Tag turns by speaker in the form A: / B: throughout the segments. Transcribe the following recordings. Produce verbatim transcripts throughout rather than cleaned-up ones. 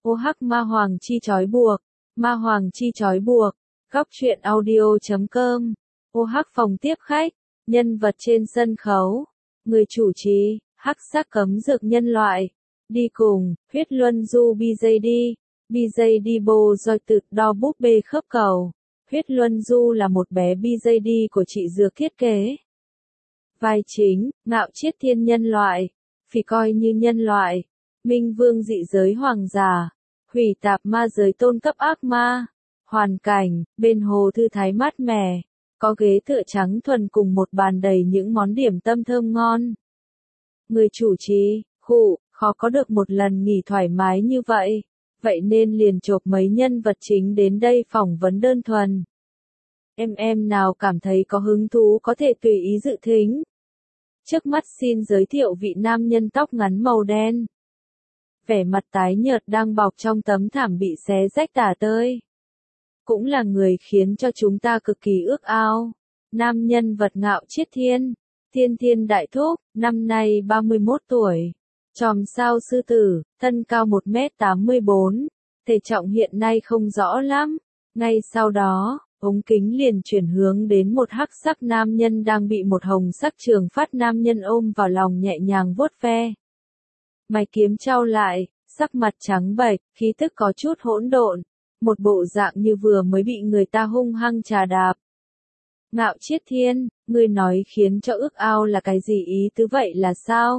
A: ô hát ma hoàng chi trói buộc, ma hoàng chi trói buộc, góc truyện audio chấm com, ô hát phòng tiếp khách, nhân vật trên sân khấu, người chủ trì, hắc sắc cấm dược nhân loại, đi cùng, huyết luân du bê gi đê, bê gi đê bô roi tự đo búp bê khớp cầu, huyết luân du là một bé bê gi đê của chị Dược thiết kế. Vai chính, ngạo chiết thiên nhân loại, phỉ coi như nhân loại, minh vương dị giới hoàng giả, hủy tạp ma giới tôn cấp ác ma, hoàn cảnh, bên hồ thư thái mát mẻ, có ghế tựa trắng thuần cùng một bàn đầy những món điểm tâm thơm ngon. Người chủ trì, khụ, khó có được một lần nghỉ thoải mái như vậy, vậy nên liền chộp mấy nhân vật chính đến đây phỏng vấn đơn thuần. Em em nào cảm thấy có hứng thú có thể tùy ý dự thính. Trước mắt xin giới thiệu vị nam nhân tóc ngắn màu đen. Vẻ mặt tái nhợt đang bọc trong tấm thảm bị xé rách tả tơi. Cũng là người khiến cho chúng ta cực kỳ ước ao. Nam nhân vật ngạo chiết thiên. Thiên thiên đại thúc, năm nay ba mươi mốt tuổi. Chòm sao sư tử, thân cao một mét tám mươi bốn. Thể trọng hiện nay không rõ lắm. Ngay sau đó, ống kính liền chuyển hướng đến một hắc sắc nam nhân đang bị một hồng sắc trường phát nam nhân ôm vào lòng nhẹ nhàng vuốt ve. Mày kiếm trao lại, sắc mặt trắng bệch, khí tức có chút hỗn độn, một bộ dạng như vừa mới bị người ta hung hăng trà đạp. Ngạo chiết thiên, ngươi nói khiến cho ước ao là cái gì ý tứ vậy là sao?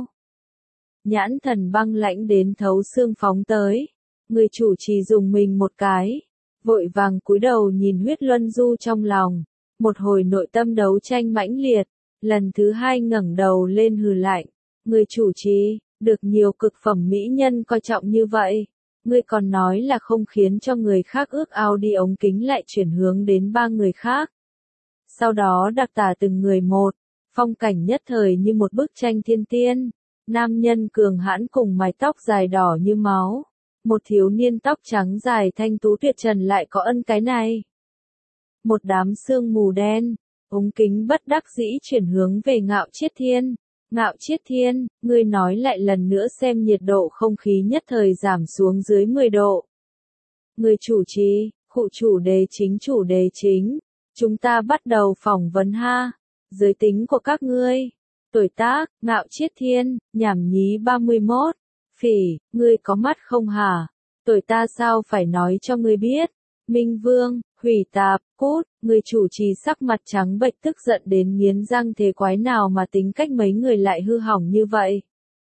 A: Nhãn thần băng lãnh đến thấu xương phóng tới, người chủ trì dùng mình một cái, vội vàng cúi đầu nhìn huyết luân du trong lòng, một hồi nội tâm đấu tranh mãnh liệt, lần thứ hai ngẩng đầu lên hừ lạnh, người chủ trì, được nhiều cực phẩm mỹ nhân coi trọng như vậy, ngươi còn nói là không khiến cho người khác ước ao đi ống kính lại chuyển hướng đến ba người khác. Sau đó đặc tả từng người một, phong cảnh nhất thời như một bức tranh thiên tiên, nam nhân cường hãn cùng mái tóc dài đỏ như máu. Một thiếu niên tóc trắng dài thanh tú tuyệt trần lại có ân cái này. Một đám sương mù đen, ống kính bất đắc dĩ chuyển hướng về ngạo chiết thiên. Ngạo chiết thiên, ngươi nói lại lần nữa xem nhiệt độ không khí nhất thời giảm xuống dưới mười độ. Người chủ trì, khụ chủ đề chính chủ đề chính. Chúng ta bắt đầu phỏng vấn ha. Giới tính của các ngươi. Tuổi tác, ngạo chiết thiên, nhảm nhí ba mươi mốt. Phỉ, ngươi có mắt không hả? Tuổi ta sao phải nói cho ngươi biết? Minh Vương, hủy tạp, cút, người chủ trì sắc mặt trắng bệch tức giận đến nghiến răng thế quái nào mà tính cách mấy người lại hư hỏng như vậy.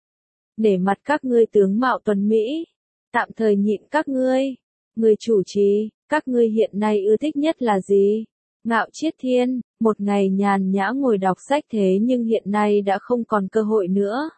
A: Để mặt các ngươi tướng mạo tuấn Mỹ, tạm thời nhịn các ngươi. Người chủ trì, các ngươi hiện nay ưa thích nhất là gì? Ngạo chiết thiên, một ngày nhàn nhã ngồi đọc sách thế nhưng hiện nay đã không còn cơ hội nữa.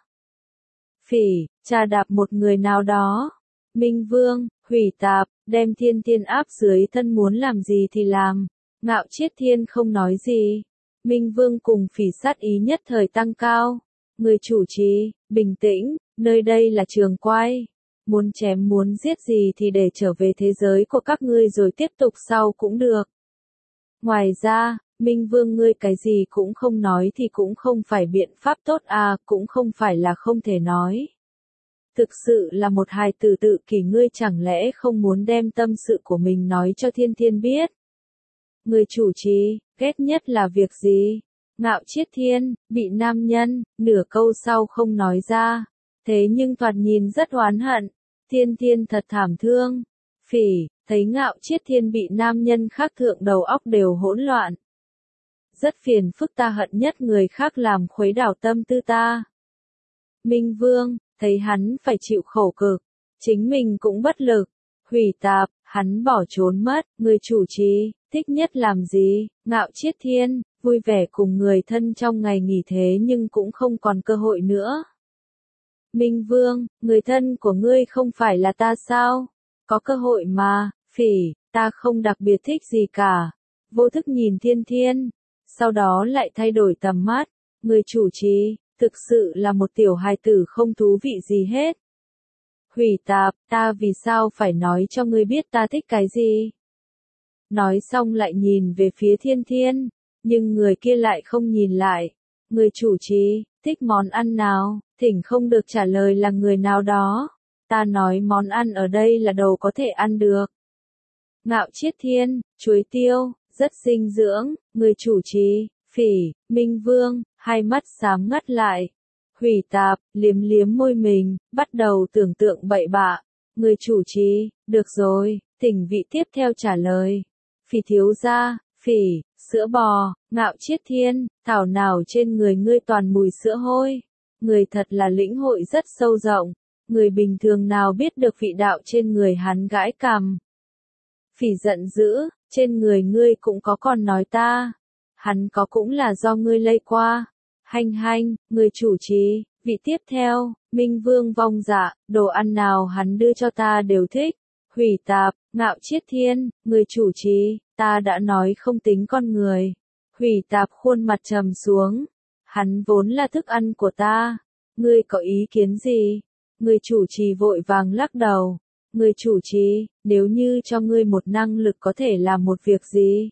A: Phỉ, trà đạp một người nào đó. Minh Vương, hủy tạp, đem thiên thiên áp dưới thân muốn làm gì thì làm. Ngạo chiết thiên không nói gì. Minh Vương cùng phỉ sát ý nhất thời tăng cao. Người chủ trì, bình tĩnh, nơi đây là trường quay. Muốn chém muốn giết gì thì để trở về thế giới của các ngươi rồi tiếp tục sau cũng được. Ngoài ra, Minh Vương ngươi cái gì cũng không nói thì cũng không phải biện pháp tốt à, cũng không phải là không thể nói. Thực sự là một hài tử tự kỷ ngươi chẳng lẽ không muốn đem tâm sự của mình nói cho thiên thiên biết. Người chủ trì, ghét nhất là việc gì? Ngạo chiết thiên, bị nam nhân, nửa câu sau không nói ra. Thế nhưng thoạt nhìn rất oán hận. Thiên thiên thật thảm thương. Phỉ, thấy ngạo chiết thiên bị nam nhân khác thượng đầu óc đều hỗn loạn. Rất phiền phức ta hận nhất người khác làm khuấy đảo tâm tư ta. Minh Vương, thấy hắn phải chịu khổ cực, chính mình cũng bất lực, hủy tạp, hắn bỏ trốn mất, người chủ trì, thích nhất làm gì, ngạo chiết thiên, vui vẻ cùng người thân trong ngày nghỉ thế nhưng cũng không còn cơ hội nữa. Minh Vương, người thân của ngươi không phải là ta sao? Có cơ hội mà, phỉ, ta không đặc biệt thích gì cả. Vô thức nhìn thiên thiên, sau đó lại thay đổi tầm mắt, người chủ trì, thực sự là một tiểu hài tử không thú vị gì hết. Hủy tạp, ta vì sao phải nói cho ngươi biết ta thích cái gì? Nói xong lại nhìn về phía thiên thiên, nhưng người kia lại không nhìn lại. Người chủ trì, thích món ăn nào, thỉnh không được trả lời là người nào đó. ta nói món ăn ở đây là đồ có thể ăn được. Ngạo Chiết Thiên, chuối tiêu, rất dinh dưỡng, người chủ trì, Phỉ, Minh Vương, hai mắt sáng ngắt lại. Hủy Tạp, liếm liếm môi mình, bắt đầu tưởng tượng bậy bạ. Người chủ trì, được rồi, Thỉnh vị tiếp theo trả lời. Phỉ thiếu gia, Phỉ, sữa bò, Ngạo Chiết Thiên, thảo nào trên người ngươi toàn mùi sữa hôi. Người thật là lĩnh hội rất sâu rộng, người bình thường nào biết được vị đạo trên người hắn gãi cằm. Phỉ giận dữ, trên người ngươi cũng có còn nói ta. Hắn có cũng là do ngươi lây qua. Hanh hanh, người chủ trì, vị tiếp theo, Minh Vương vong dạ, đồ ăn nào hắn đưa cho ta đều thích. Hủy Tạp, Ngạo Chiết Thiên, người chủ trì, ta đã nói không tính con người. Hủy Tạp khuôn mặt trầm xuống. Hắn vốn là thức ăn của ta. Ngươi có ý kiến gì? Người chủ trì vội vàng lắc đầu. Người chủ trì, nếu như cho ngươi một năng lực có thể làm một việc gì?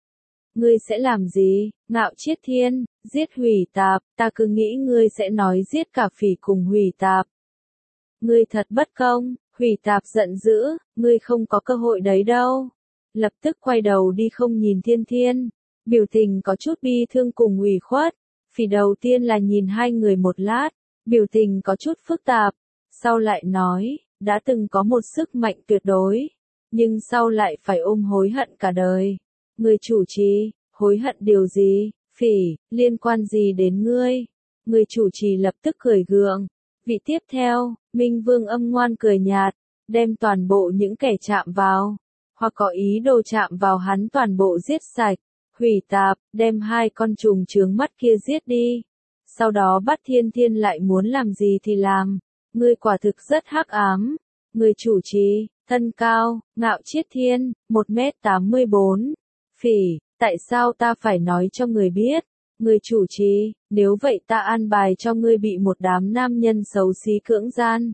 A: Ngươi sẽ làm gì? Ngạo Chiết Thiên, giết Hủy Tạp, ta cứ nghĩ ngươi sẽ nói giết cả Phỉ cùng Hủy Tạp. Ngươi thật bất công, Hủy Tạp giận dữ, ngươi không có cơ hội đấy đâu. Lập tức quay đầu đi không nhìn Thiên Thiên, biểu tình có chút bi thương cùng ủy khuất. Phỉ đầu tiên là nhìn hai người một lát, biểu tình có chút phức tạp, sau lại nói, đã từng có một sức mạnh tuyệt đối, nhưng sau lại phải ôm hối hận cả đời. Người chủ trì, hối hận điều gì? Phỉ, liên quan gì đến ngươi? Người chủ trì lập tức cười gượng. Vị tiếp theo, Minh Vương âm ngoan cười nhạt, đem toàn bộ những kẻ chạm vào, hoặc có ý đồ chạm vào hắn toàn bộ giết sạch. Hủy Tạp, đem hai con trùng chướng mắt kia giết đi. Sau đó bắt Thiên Thiên lại muốn làm gì thì làm. Ngươi quả thực rất hắc ám. Người chủ trì, thân cao, Ngạo Chiết Thiên, một mét tám mươi bốn. Phỉ, tại sao ta phải nói cho người biết? Người chủ trì, nếu vậy ta an bài cho ngươi bị một đám nam nhân xấu xí cưỡng gian.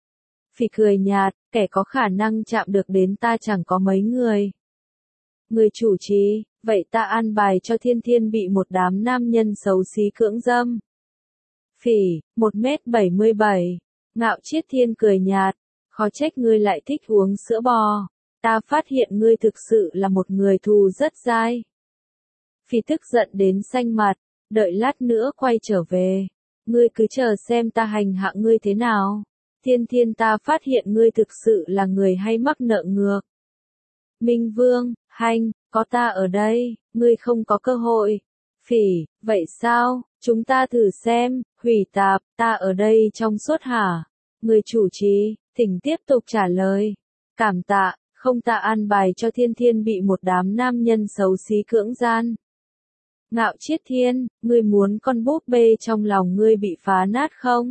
A: Phỉ cười nhạt, kẻ có khả năng chạm được đến ta chẳng có mấy người. Người chủ trì, vậy ta an bài cho Thiên Thiên bị một đám nam nhân xấu xí cưỡng dâm. Phỉ, một mét bảy mươi bảy. Ngạo Chiết Thiên cười nhạt, khó trách ngươi lại thích uống sữa bò. Ta phát hiện ngươi thực sự là một người thù rất dai. Phỉ tức giận đến xanh mặt, đợi lát nữa quay trở về. Ngươi cứ chờ xem ta hành hạ ngươi thế nào. Thiên Thiên, ta phát hiện ngươi thực sự là người hay mắc nợ ngược. Minh Vương, hanh, có ta ở đây, ngươi không có cơ hội. Phỉ, vậy sao, chúng ta thử xem. Hủy Tạp, ta ở đây trong suốt hả? Người chủ trì, thỉnh tiếp tục trả lời. Cảm tạ, không ta an bài cho Thiên Thiên bị một đám nam nhân xấu xí cưỡng gian. Ngạo Chiết Thiên, ngươi muốn con búp bê trong lòng ngươi bị phá nát không?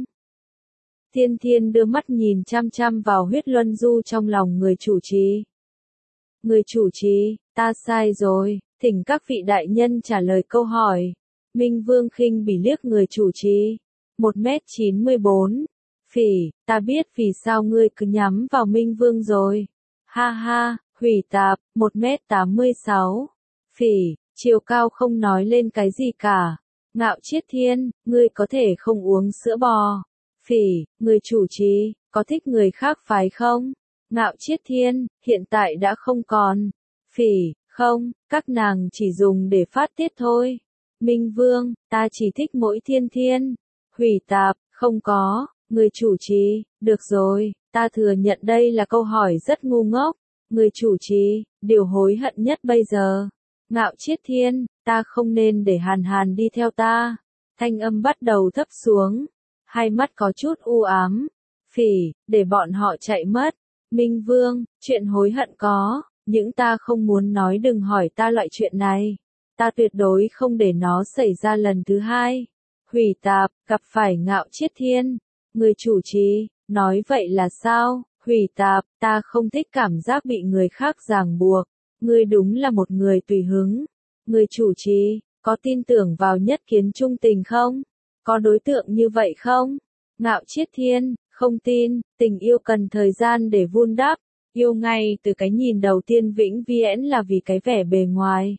A: Thiên Thiên đưa mắt nhìn chăm chăm vào huyết luân du trong lòng người chủ trì. Người chủ trì, ta sai rồi, thỉnh các vị đại nhân trả lời câu hỏi. Minh Vương khinh bỉ liếc người chủ trì. một mét chín mươi bốn. Phỉ, ta biết vì sao ngươi cứ nhắm vào Minh Vương rồi. Ha ha, Hủy Tạp, một mét tám mươi sáu. Phỉ, chiều cao không nói lên cái gì cả. Ngạo Chiết Thiên, ngươi có thể không uống sữa bò. Phỉ, người chủ trì, có thích người khác phải không? Ngạo Chiết Thiên, hiện tại đã không còn. Phỉ, không, các nàng chỉ dùng để phát tiết thôi. Minh Vương, ta chỉ thích mỗi Thiên Thiên. Hủy Tạp, không có. Người chủ trì, được rồi, ta thừa nhận đây là câu hỏi rất ngu ngốc. Người chủ trì, điều hối hận nhất bây giờ. Ngạo Chiết Thiên, ta không nên để Hàn Hàn đi theo ta. Thanh âm bắt đầu thấp xuống. Hai mắt có chút u ám. Phỉ, để bọn họ chạy mất. Minh Vương, chuyện hối hận có, nhưng ta không muốn nói, đừng hỏi ta loại chuyện này. Ta tuyệt đối không để nó xảy ra lần thứ hai. Hủy Tạp, gặp phải Ngạo Chiết Thiên. Người chủ trì, nói vậy là sao? Hủy Tạp, ta không thích cảm giác bị người khác ràng buộc. Ngươi đúng là một người tùy hứng. Người chủ trì, có tin tưởng vào nhất kiến trung tình không? Có đối tượng như vậy không? Ngạo Chiết Thiên, không tin, tình yêu cần thời gian để vun đắp. Yêu ngay từ cái nhìn đầu tiên vĩnh viễn là vì cái vẻ bề ngoài.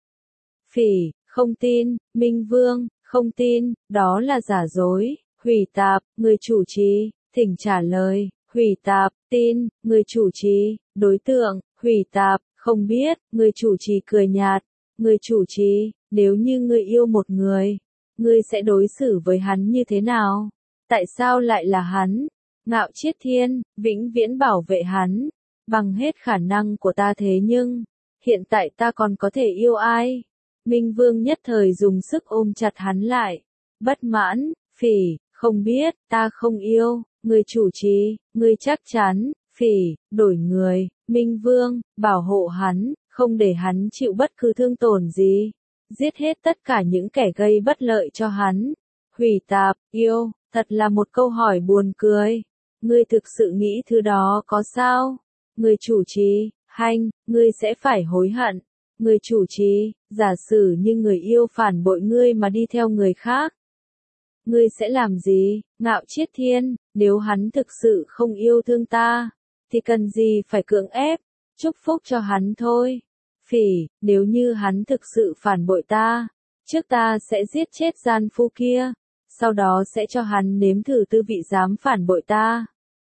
A: Phỉ, không tin. Minh Vương, không tin, đó là giả dối. Hủy Tạp, người chủ trì, thỉnh trả lời. Hủy tạp, tin, người chủ trì, đối tượng, hủy tạp, không biết, người chủ trì cười nhạt, người chủ trì, nếu như ngươi yêu một người, ngươi sẽ đối xử với hắn như thế nào? Tại sao lại là hắn? Ngạo Chiết Thiên, vĩnh viễn bảo vệ hắn, bằng hết khả năng của ta thế nhưng, hiện tại ta còn có thể yêu ai? Minh Vương nhất thời dùng sức ôm chặt hắn lại, bất mãn, phỉ, không biết, ta không yêu, người chủ trì, ngươi chắc chắn, phỉ, đổi người, Minh Vương, bảo hộ hắn, không để hắn chịu bất cứ thương tổn gì, giết hết tất cả những kẻ gây bất lợi cho hắn. Hủy tạp, yêu, thật là một câu hỏi buồn cười. Ngươi thực sự nghĩ thứ đó có sao? Người chủ trì, hanh, ngươi sẽ phải hối hận. Người chủ trì, giả sử như người yêu phản bội ngươi mà đi theo người khác. Ngươi sẽ làm gì? Ngạo Chiết Thiên, nếu hắn thực sự không yêu thương ta, thì cần gì phải cưỡng ép, chúc phúc cho hắn thôi. Phỉ, nếu như hắn thực sự phản bội ta, trước ta sẽ giết chết gian phu kia, sau đó sẽ cho hắn nếm thử tư vị dám phản bội ta.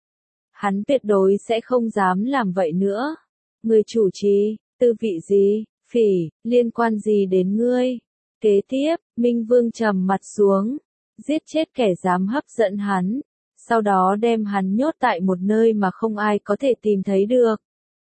A: Hắn tuyệt đối sẽ không dám làm vậy nữa. Người chủ trì, tư vị gì? Phỉ, liên quan gì đến ngươi? Kế tiếp, Minh Vương trầm mặt xuống, giết chết kẻ dám hấp dẫn hắn, sau đó đem hắn nhốt tại một nơi mà không ai có thể tìm thấy được.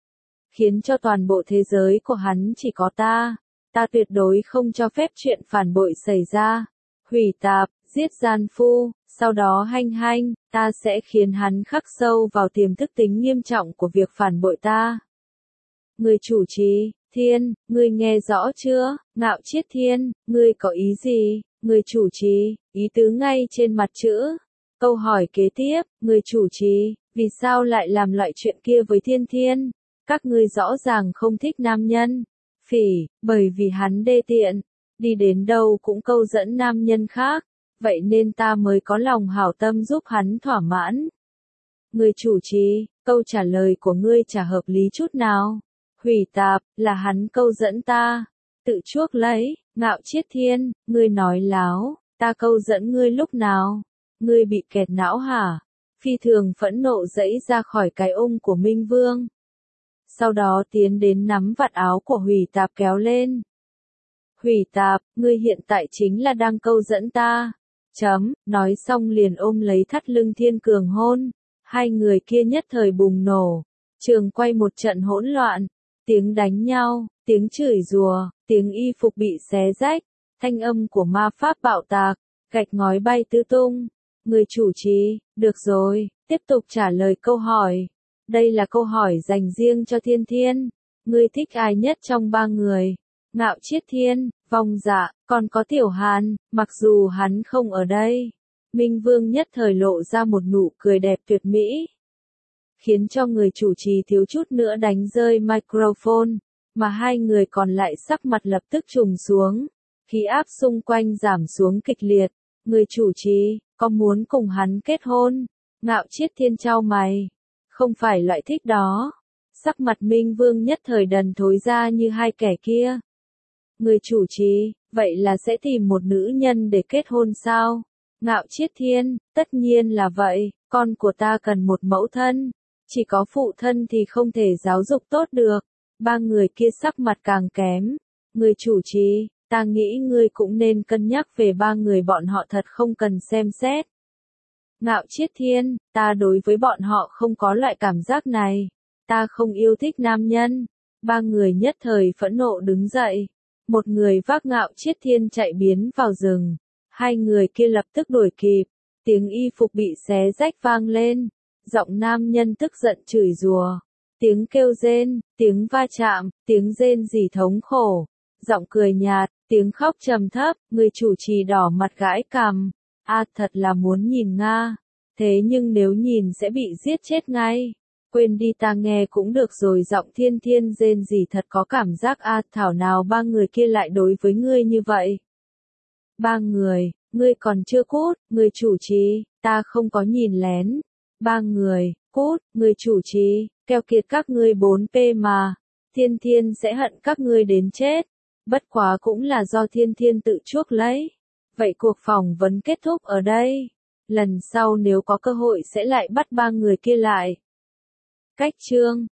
A: Khiến cho toàn bộ thế giới của hắn chỉ có ta, ta tuyệt đối không cho phép chuyện phản bội xảy ra. Hủy tạp, giết gian phu, sau đó hanh hanh, ta sẽ khiến hắn khắc sâu vào tiềm thức tính nghiêm trọng của việc phản bội ta. Người chủ trì, Thiên, ngươi nghe rõ chưa? Ngạo Chiết Thiên, ngươi có ý gì? Người chủ trì, ý tứ ngay trên mặt chữ. Câu hỏi kế tiếp, người chủ trì, vì sao lại làm loại chuyện kia với Thiên Thiên? Các ngươi rõ ràng không thích nam nhân. Phỉ, bởi vì hắn đê tiện, đi đến đâu cũng câu dẫn nam nhân khác, vậy nên ta mới có lòng hảo tâm giúp hắn thỏa mãn. Người chủ trì, câu trả lời của ngươi chả hợp lý chút nào. Hủy tạp, là hắn câu dẫn ta, tự chuốc lấy. Ngạo Chiết Thiên, ngươi nói láo, ta câu dẫn ngươi lúc nào? Ngươi bị kẹt não hả? Phi thường phẫn nộ giãy ra khỏi cái ôm của Minh Vương. Sau đó tiến đến nắm vạt áo của Hủy tạp kéo lên. Hủy tạp, ngươi hiện tại chính là đang câu dẫn ta. Chấm, nói xong liền ôm lấy thắt lưng Thiên Cường hôn. Hai người kia nhất thời bùng nổ. Trường quay một trận hỗn loạn. Tiếng đánh nhau, tiếng chửi rủa, tiếng y phục bị xé rách, thanh âm của ma pháp bạo tạc, gạch ngói bay tứ tung. Người chủ trì, được rồi, tiếp tục trả lời câu hỏi. Đây là câu hỏi dành riêng cho Thiên Thiên. Ngươi thích ai nhất trong ba người? Ngạo Chiết Thiên, Vong Dạ, còn có Tiểu Hàn, mặc dù hắn không ở đây. Minh Vương nhất thời lộ ra một nụ cười đẹp tuyệt mỹ, khiến cho người chủ trì thiếu chút nữa đánh rơi microphone, mà hai người còn lại sắc mặt lập tức trùng xuống, khí áp xung quanh giảm xuống kịch liệt. Người chủ trì, có muốn cùng hắn kết hôn? Ngạo Chiết Thiên chau mày, không phải loại thích đó. Sắc mặt Minh Vương nhất thời đần thối ra như hai kẻ kia. Người chủ trì, vậy là sẽ tìm một nữ nhân để kết hôn sao? Ngạo Chiết Thiên, tất nhiên là vậy, con của ta cần một mẫu thân. Chỉ có phụ thân thì không thể giáo dục tốt được. Ba người kia sắc mặt càng kém. Người chủ trì, ta nghĩ ngươi cũng nên cân nhắc về ba người bọn họ thật không cần xem xét. Ngạo Chiết Thiên, ta đối với bọn họ không có loại cảm giác này. Ta không yêu thích nam nhân. Ba người nhất thời phẫn nộ đứng dậy. Một người vác Ngạo Chiết Thiên chạy biến vào rừng. Hai người kia lập tức đuổi kịp. Tiếng y phục bị xé rách vang lên. Giọng nam nhân tức giận chửi rủa, tiếng kêu rên, tiếng va chạm, tiếng rên rỉ thống khổ, giọng cười nhạt, tiếng khóc trầm thấp. Người chủ trì đỏ mặt gãi cằm, a thật là muốn nhìn Nga, thế nhưng nếu nhìn sẽ bị giết chết ngay. Quên đi, ta nghe cũng được rồi. Giọng Thiên Thiên rên rỉ thật có cảm giác. A thảo nào ba người kia lại đối với ngươi như vậy? Ba người, ngươi còn chưa cút. Người chủ trì, ta không có nhìn lén. Ba người, cút. Người chủ trì, keo kiệt các ngươi bốn P mà. Thiên Thiên sẽ hận các ngươi đến chết. Bất quá cũng là do Thiên Thiên tự chuốc lấy. Vậy cuộc phỏng vấn kết thúc ở đây. Lần sau nếu có cơ hội sẽ lại bắt ba người kia lại. Cách chương